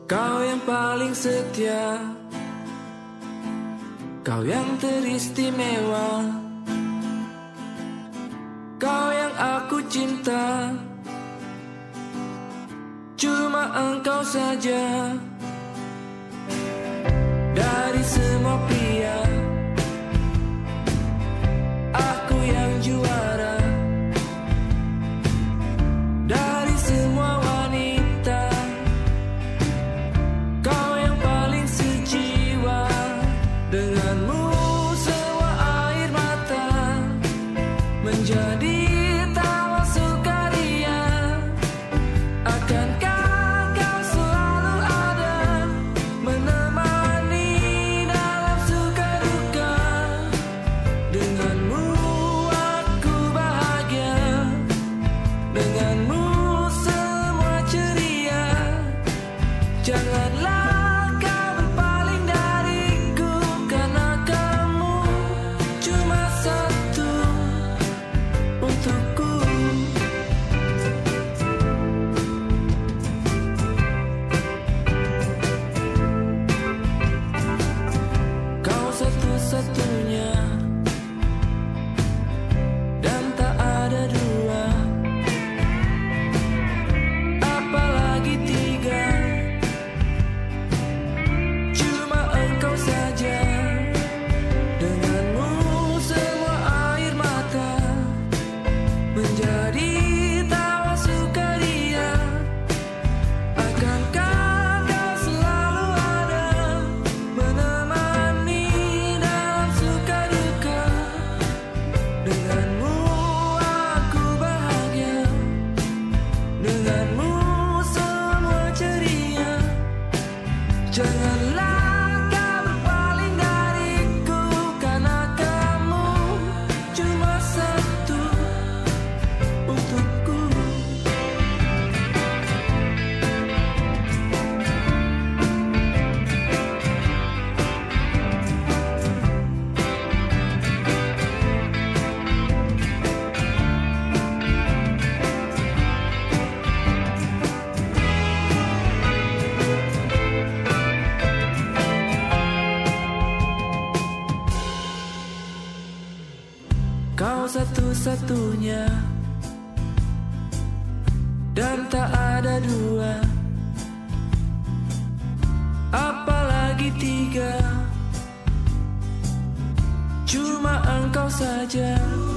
Kau yang paling setia, kau yang teristimewa, kau yang aku cinta, cuma engkau saja. Dari semua pria, aku yang juara. Dari semua wanita, kau yang paling sejiwa. Denganmu semua air mata menjadi tawa sukaria. Akankah kau selalu ada menemani dalam suka duka? Denganmu aku bahagia, denganmu semua ceria. Janganlah kau berpaling dariku, karena kamu cuma satu untukku. Kau satu-satunya dan tak ada dua, apalagi tiga. Cuma engkau saja. Denganmu semua air mata menjadi tawa sukaria. Akankah kau selalu ada menemani dalam suka duka? Denganmu aku bahagia, denganmu semua ceria. Janganlah kau berpaling dariku, karena kamu cuma satu untukku. Kau satu-satunya dan tak ada dua, apalagi tiga. Cuma engkau saja.